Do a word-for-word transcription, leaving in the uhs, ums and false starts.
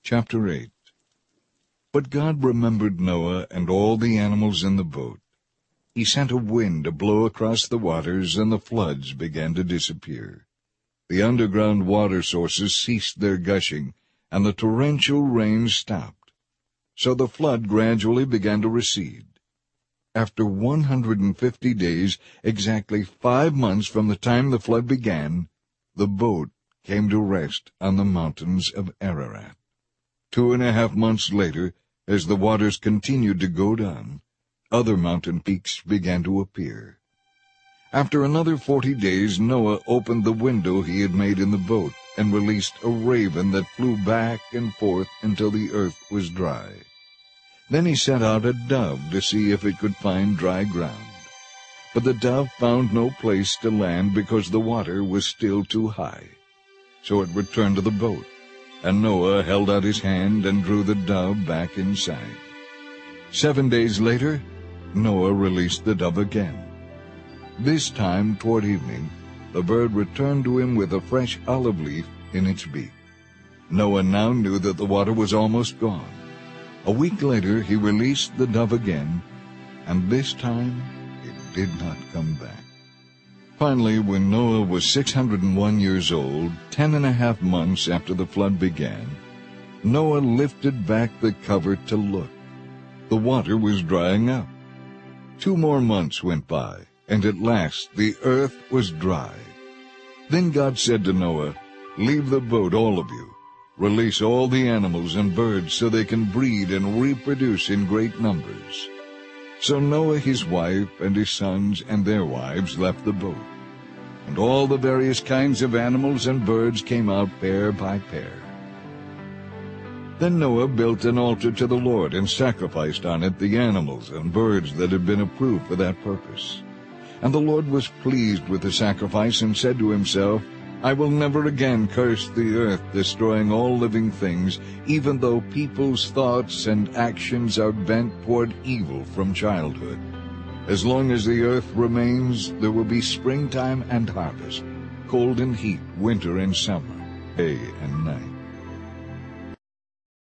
Chapter eight. But God remembered Noah and all the animals in the boat. He sent a wind to blow across the waters, and the floods began to disappear. The underground water sources ceased their gushing, and the torrential rain stopped. So the flood gradually began to recede. After one hundred and fifty days, exactly five months from the time the flood began, the boat came to rest on the mountains of Ararat. Two and a half months later, as the waters continued to go down, other mountain peaks began to appear. After another forty days, Noah opened the window he had made in the boat and released a raven that flew back and forth until the earth was dry. Then he sent out a dove to see if it could find dry ground. But the dove found no place to land because the water was still too high. So it returned to the boat, and Noah held out his hand and drew the dove back inside. Seven days later, Noah released the dove again. This time, toward evening, the bird returned to him with a fresh olive leaf in its beak. Noah now knew that the water was almost gone. A week later, he released the dove again, and this time it did not come back. Finally, when Noah was six hundred and one years old, ten and a half months after the flood began, Noah lifted back the cover to look. The water was drying up. Two more months went by, and at last the earth was dry. Then God said to Noah, "Leave the boat, all of you. Release all the animals and birds so they can breed and reproduce in great numbers." So Noah, his wife, and his sons and their wives left the boat. And all the various kinds of animals and birds came out pair by pair. Then Noah built an altar to the Lord and sacrificed on it the animals and birds that had been approved for that purpose. And the Lord was pleased with the sacrifice and said to himself, "I will never again curse the earth, destroying all living things, even though people's thoughts and actions are bent toward evil from childhood. As long as the earth remains, there will be springtime and harvest, cold and heat, winter and summer, day and night.